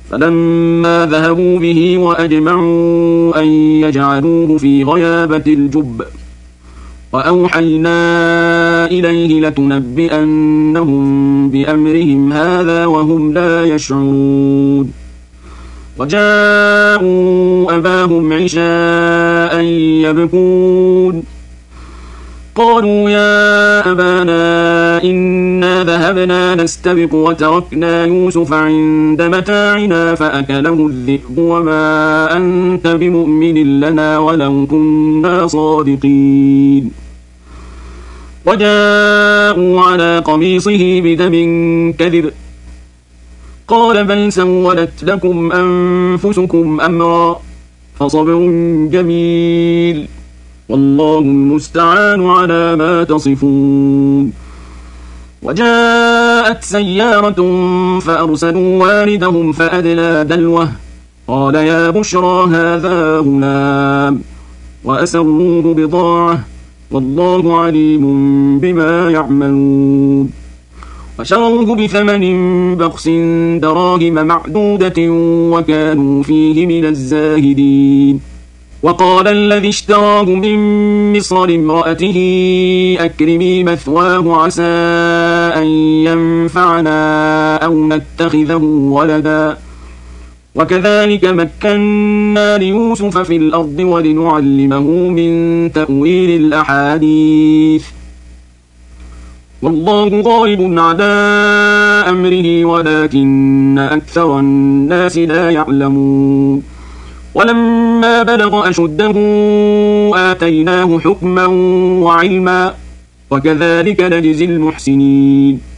فلما ذهبوا به وأجمعوا أن يجعلوه في غيابة الجب وأوحينا إليه لتنبئنهم بأمرهم هذا وهم لا يشعرون وجاءوا أباهم عشاء يبكون قالوا يا أبانا إنا ذهبنا نستبق وتركنا يوسف عند متاعنا فأكله الذئب وما أنت بمؤمن لنا ولو كنا صادقين وجاءوا على قميصه بدم كذب قال بل سولت لكم أنفسكم أمرا فصبر جميل والله المستعان على ما تصفون وجاءت سيارة فأرسلوا واردهم فأدلى دلوه قال يا بشرى هذا غلام وأسروه بضاعة والله عليم بما يعملون وشروه بثمن بخس دراهم معدودة وكانوا فيه من الزاهدين وقال الذي اشتراه من مصر امرأته أكرمي مثواه عسى أن ينفعنا أو نتخذه ولدا وكذلك مكنا ليوسف في الأرض ولنعلمه من تأويل الأحاديث والله غالب على أمره ولكن أكثر الناس لا يعلمون ولما بلغ أشده آتيناه حكما وعلما وكذلك نجزي المحسنين